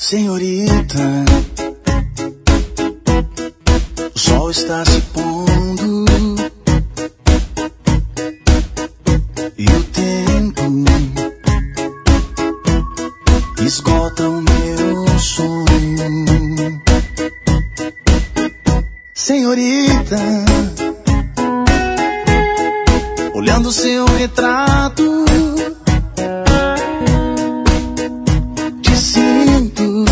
Senhorita, o sol está se pondo e o tempo esgota o meu sonho. Senhorita, olhando seu retrato, te sinto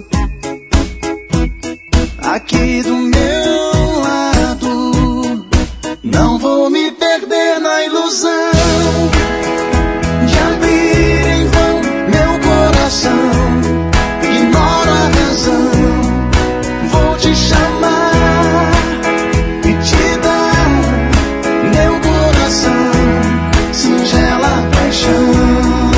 aqui do meu lado. Não vou me perder na ilusão de abrir em vão meu coração. Ignoro a razão, vou te chamar e te dar meu coração, singela paixão.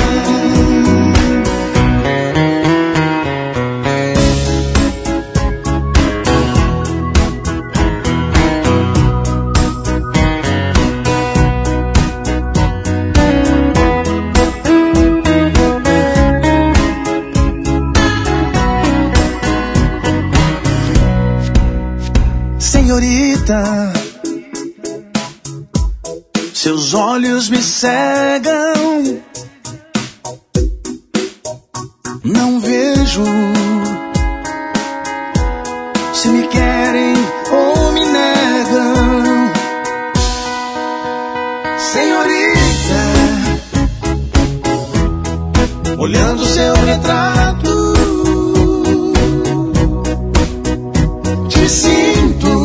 Senhorita, seus olhos me cegam, não vejo se me querem ou me negam. Senhorita, olhando seu retrato, te sinto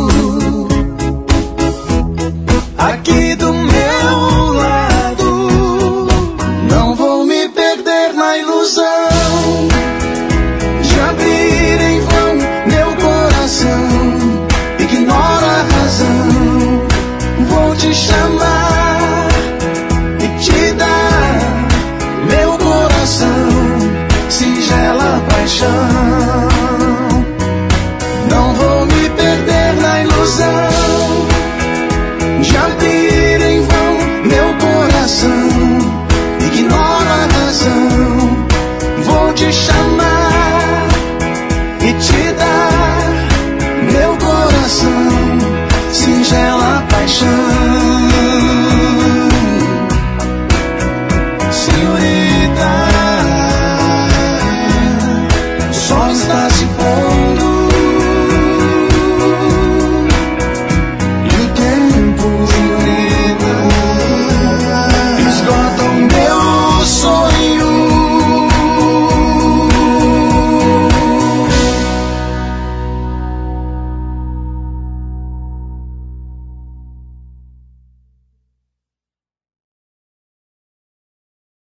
aqui do meu lado. Não vou me perder na ilusão de abrir em vão meu coração. Ignoro a razão, vou te chamar e te dar meu coração, singela paixão. Não vou me perder na ilusão